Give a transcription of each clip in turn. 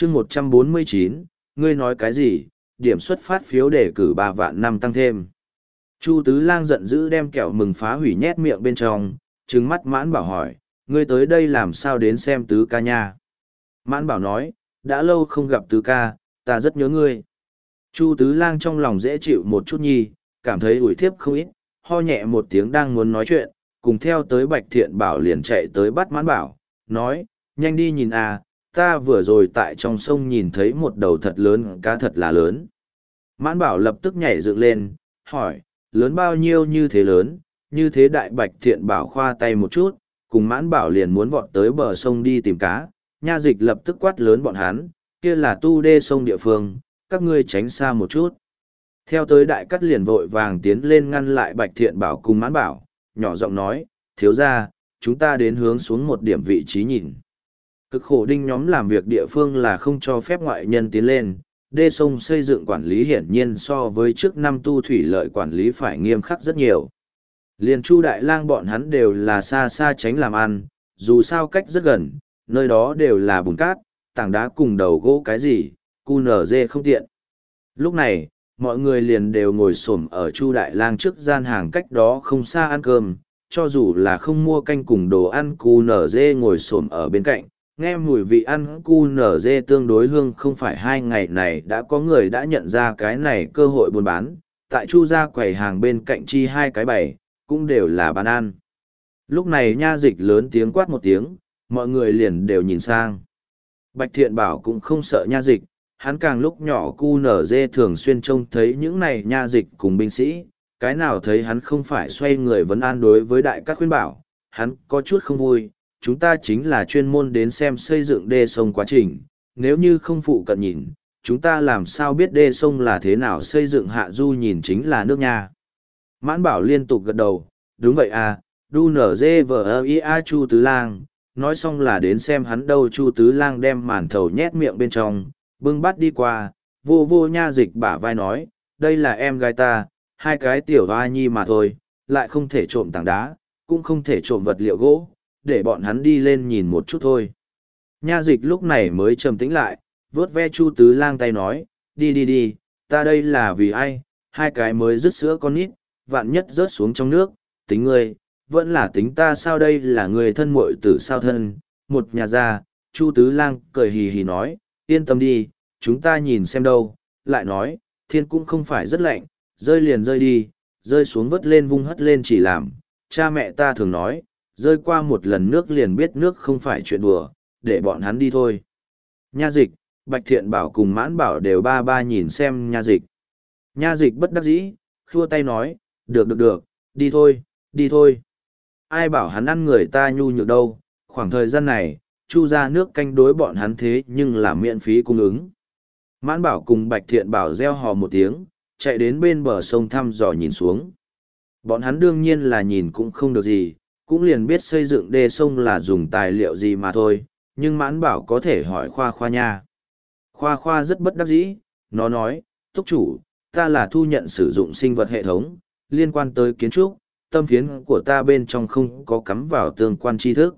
chương 149, ngươi nói cái gì, điểm xuất phát phiếu để cử 3 vạn năm tăng thêm. Chu Tứ Lang giận dữ đem kẹo mừng phá hủy nhét miệng bên trong, trừng mắt Mãn Bảo hỏi, ngươi tới đây làm sao đến xem Tứ ca nha? Mãn Bảo nói, đã lâu không gặp Tứ ca, ta rất nhớ ngươi. Chu Tứ Lang trong lòng dễ chịu một chút nhi, cảm thấy ủi thiếp không ít, ho nhẹ một tiếng đang muốn nói chuyện, cùng theo tới Bạch Thiện Bảo liền chạy tới bắt Mãn Bảo, nói, nhanh đi nhìn à, ta vừa rồi tại trong sông nhìn thấy một đầu thật lớn, cá thật là lớn. Mãn Bảo lập tức nhảy dựng lên, hỏi, lớn bao nhiêu như thế lớn, như thế đại Bạch Thiện Bảo khoa tay một chút, cùng Mãn Bảo liền muốn vọt tới bờ sông đi tìm cá, nha dịch lập tức quát lớn bọn hắn, kia là tu đê sông địa phương, các ngươi tránh xa một chút. Theo tới đại cắt liền vội vàng tiến lên ngăn lại Bạch Thiện Bảo cùng Mãn Bảo, nhỏ giọng nói, thiếu ra, chúng ta đến hướng xuống một điểm vị trí nhìn. Cực khổ đinh nhóm làm việc địa phương là không cho phép ngoại nhân tiến lên, đê sông xây dựng quản lý hiển nhiên so với trước năm tu thủy lợi quản lý phải nghiêm khắc rất nhiều. Liền Chu Đại Lang bọn hắn đều là xa xa tránh làm ăn, dù sao cách rất gần, nơi đó đều là bùn cát, tảng đá cùng đầu gỗ cái gì, cu nở dê không tiện. Lúc này, mọi người liền đều ngồi xổm ở Chu Đại Lang trước gian hàng cách đó không xa ăn cơm, cho dù là không mua canh cùng đồ ăn cu nở dê ngồi xổm ở bên cạnh, nghe mùi vị ăn cu nở dê tương đối hương không phải 2 ngày này đã có người đã nhận ra cái này cơ hội buôn bán, tại Chu gia quầy hàng bên cạnh chi 2 cái bày, cũng đều là bán ăn. Lúc này nha dịch lớn tiếng quát một tiếng, mọi người liền đều nhìn sang. Bạch Thiện Bảo cũng không sợ nha dịch, hắn càng lúc nhỏ cu nở dê thường xuyên trông thấy những này nha dịch cùng binh sĩ, cái nào thấy hắn không phải xoay người vấn an đối với đại các khuyên bảo, hắn có chút không vui, chúng ta chính là chuyên môn đến xem xây dựng đê sông quá trình, nếu như không phụ cận nhìn, chúng ta làm sao biết đê sông là thế nào xây dựng hạ du nhìn chính là nước nha. Mãn Bảo liên tục gật đầu, đúng vậy à, đu nở dê vờ ia Chu Tứ Lang, nói xong là đến xem hắn đâu. Chu Tứ Lang đem màn thầu nhét miệng bên trong, bưng bát đi qua, vô vô nha dịch bả vai nói, đây là em gái ta, 2 cái tiểu hoa nhi mà thôi, lại không thể trộm tảng đá, cũng không thể trộm vật liệu gỗ, để bọn hắn đi lên nhìn một chút thôi. Nha dịch lúc này mới trầm tĩnh lại, vớt ve Chu Tứ Lang tay nói, đi đi đi, ta đây là vì ai, 2 cái mới rứt sữa con nít, vạn nhất rớt xuống trong nước, tính ngươi, vẫn là tính ta sao, đây là người thân muội tử sao thân, một nhà gia. Chu Tứ Lang cười hì hì nói, yên tâm đi, chúng ta nhìn xem đâu, lại nói, thiên cũng không phải rất lạnh, rơi liền rơi đi, rơi xuống vớt lên vung hất lên chỉ làm, cha mẹ ta thường nói, rơi qua một lần nước liền biết nước không phải chuyện đùa, để bọn hắn đi thôi. Nha dịch, Bạch Thiện Bảo cùng Mãn Bảo đều ba ba nhìn xem nha dịch. Nha dịch bất đắc dĩ, khua tay nói, được, đi thôi, đi thôi. Ai bảo hắn ăn người ta nhu nhược đâu, khoảng thời gian này, Chu ra nước canh đối bọn hắn thế nhưng là miễn phí cung ứng. Mãn Bảo cùng Bạch Thiện Bảo reo hò một tiếng, chạy đến bên bờ sông thăm dò nhìn xuống. Bọn hắn đương nhiên là nhìn cũng không được gì, cũng liền biết xây dựng đê sông là dùng tài liệu gì mà thôi, nhưng Mãn Bảo có thể hỏi Khoa Khoa nha. Khoa Khoa rất bất đắc dĩ, nó nói, túc chủ, ta là thu nhận sử dụng sinh vật hệ thống, liên quan tới kiến trúc, tâm phiến của ta bên trong không có cắm vào tương quan tri thức.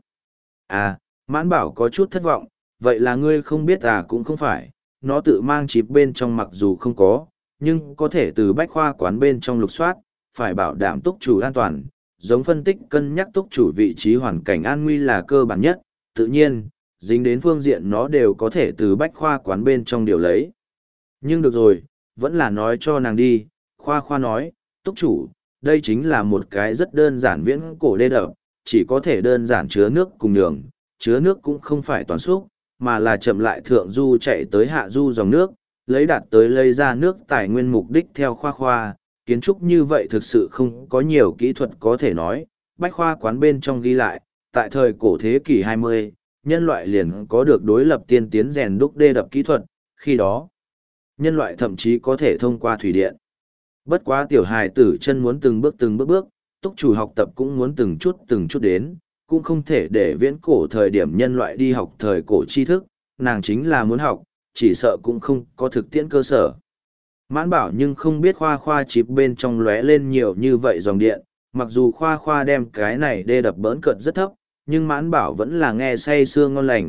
À, Mãn Bảo có chút thất vọng, vậy là ngươi không biết à, cũng không phải, nó tự mang chip bên trong mặc dù không có, nhưng có thể từ bách khoa quán bên trong lục soát, phải bảo đảm túc chủ an toàn, giống phân tích cân nhắc túc chủ vị trí hoàn cảnh an nguy là cơ bản nhất, tự nhiên, dính đến phương diện nó đều có thể từ bách khoa quán bên trong điều lấy. Nhưng được rồi, vẫn là nói cho nàng đi, Khoa Khoa nói, túc chủ, đây chính là một cái rất đơn giản viễn cổ đê đập, chỉ có thể đơn giản chứa nước cùng nhường, chứa nước cũng không phải toàn xúc, mà là chậm lại thượng du chạy tới hạ du dòng nước, lấy đạt tới lấy ra nước tài nguyên mục đích theo Khoa Khoa, kiến trúc như vậy thực sự không có nhiều kỹ thuật có thể nói, bách khoa quán bên trong ghi lại, tại thời cổ thế kỷ 20, nhân loại liền có được đối lập tiên tiến rèn đúc đê đập kỹ thuật, khi đó, nhân loại thậm chí có thể thông qua thủy điện. Bất quá tiểu hài tử chân muốn từng bước, túc chủ học tập cũng muốn từng chút đến, cũng không thể để viễn cổ thời điểm nhân loại đi học thời cổ tri thức, nàng chính là muốn học, chỉ sợ cũng không có thực tiễn cơ sở. Mãn Bảo nhưng không biết Khoa Khoa chip bên trong lóe lên nhiều như vậy dòng điện, mặc dù Khoa Khoa đem cái này đê đập bỡn cợt rất thấp, nhưng Mãn Bảo vẫn là nghe say sưa ngon lành,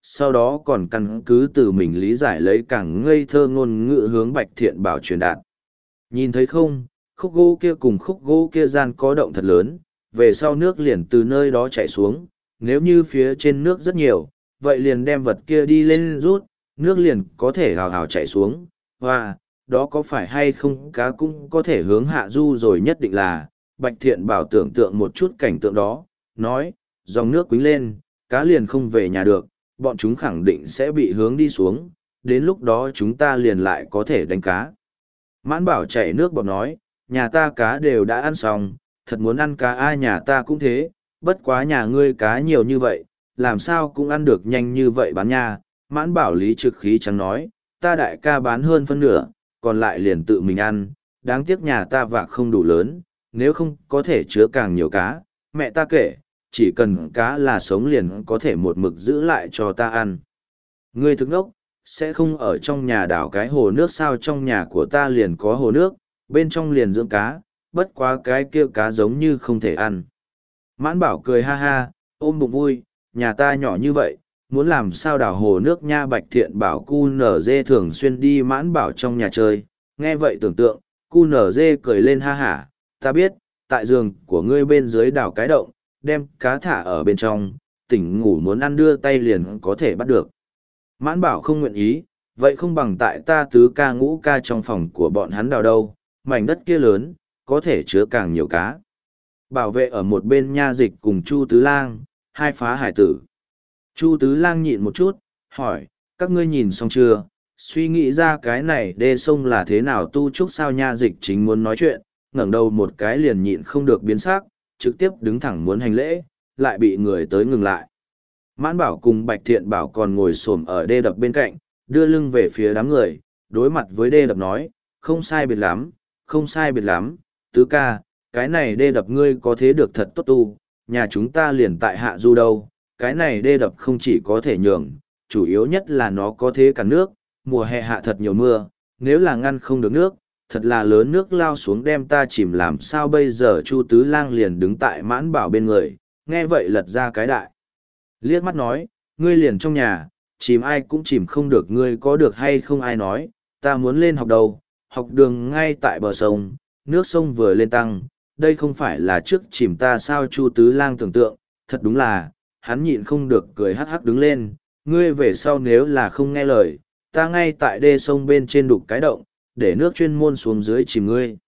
sau đó còn căn cứ từ mình lý giải lấy càng ngây thơ ngôn ngữ hướng Bạch Thiện Bảo truyền đạt. Nhìn thấy không, khúc gỗ kia cùng khúc gỗ kia gian có động thật lớn, về sau nước liền từ nơi đó chảy xuống, nếu như phía trên nước rất nhiều, vậy liền đem vật kia đi lên rút, nước liền có thể hào hào chảy xuống, và, đó có phải hay không cá cũng có thể hướng hạ du rồi nhất định là, Bạch Thiện Bảo tưởng tượng một chút cảnh tượng đó, nói, dòng nước quính lên, cá liền không về nhà được, bọn chúng khẳng định sẽ bị hướng đi xuống, đến lúc đó chúng ta liền lại có thể đánh cá. Mãn Bảo chảy nước bọt nói, nhà ta cá đều đã ăn xong, thật muốn ăn cá ai nhà ta cũng thế, bất quá nhà ngươi cá nhiều như vậy, làm sao cũng ăn được nhanh như vậy bán nha. Mãn Bảo lý trực khí trắng nói, ta đại ca bán hơn phân nửa, còn lại liền tự mình ăn, đáng tiếc nhà ta vạc không đủ lớn, nếu không có thể chứa càng nhiều cá, mẹ ta kể, chỉ cần cá là sống liền có thể một mực giữ lại cho ta ăn. Ngươi thức đốc, sẽ không ở trong nhà đảo cái hồ nước sao, trong nhà của ta liền có hồ nước, bên trong liền dưỡng cá, bất quá cái kia cá giống như không thể ăn. Mãn Bảo cười ha ha, ôm bụng vui, nhà ta nhỏ như vậy, muốn làm sao đảo hồ nước nha. Bạch Thiện Bảo cu nở dê thường xuyên đi Mãn Bảo trong nhà chơi, nghe vậy tưởng tượng, cu nở dê cười lên ha hả, ta biết, tại giường của ngươi bên dưới đảo cái động, đem cá thả ở bên trong, tỉnh ngủ muốn ăn đưa tay liền có thể bắt được. Mãn Bảo không nguyện ý, vậy không bằng tại ta tứ ca ngũ ca trong phòng của bọn hắn đào đâu, mảnh đất kia lớn, có thể chứa càng nhiều cá. Bảo vệ ở một bên nha dịch cùng Chu Tứ Lang, hai phá hải tử. Chu Tứ Lang nhịn một chút, hỏi, các ngươi nhìn xong chưa, suy nghĩ ra cái này đê sông là thế nào tu trúc sao. Nha dịch chính muốn nói chuyện, ngẩng đầu một cái liền nhịn không được biến sắc, trực tiếp đứng thẳng muốn hành lễ, lại bị người tới ngừng lại. Mãn Bảo cùng Bạch Thiện Bảo còn ngồi xổm ở đê đập bên cạnh, đưa lưng về phía đám người, đối mặt với đê đập nói, không sai biệt lắm, không sai biệt lắm, tứ ca, cái này đê đập ngươi có thế được thật tốt tu, nhà chúng ta liền tại hạ du đâu, cái này đê đập không chỉ có thể nhường, chủ yếu nhất là nó có thế cả nước, mùa hè hạ thật nhiều mưa, nếu là ngăn không được nước, thật là lớn nước lao xuống đem ta chìm làm sao bây giờ. Chu Tứ Lang liền đứng tại Mãn Bảo bên người, nghe vậy lật ra cái đại. Liếc mắt nói, ngươi liền trong nhà, chìm ai cũng chìm không được, ngươi có được hay không ai nói, ta muốn lên học đầu, học đường ngay tại bờ sông, nước sông vừa lên tăng, đây không phải là trước chìm ta sao. Chu Tứ Lang tưởng tượng, thật đúng là, hắn nhịn không được cười hắc hắc đứng lên, ngươi về sau nếu là không nghe lời, ta ngay tại đê sông bên trên đục cái động, để nước chuyên môn xuống dưới chìm ngươi.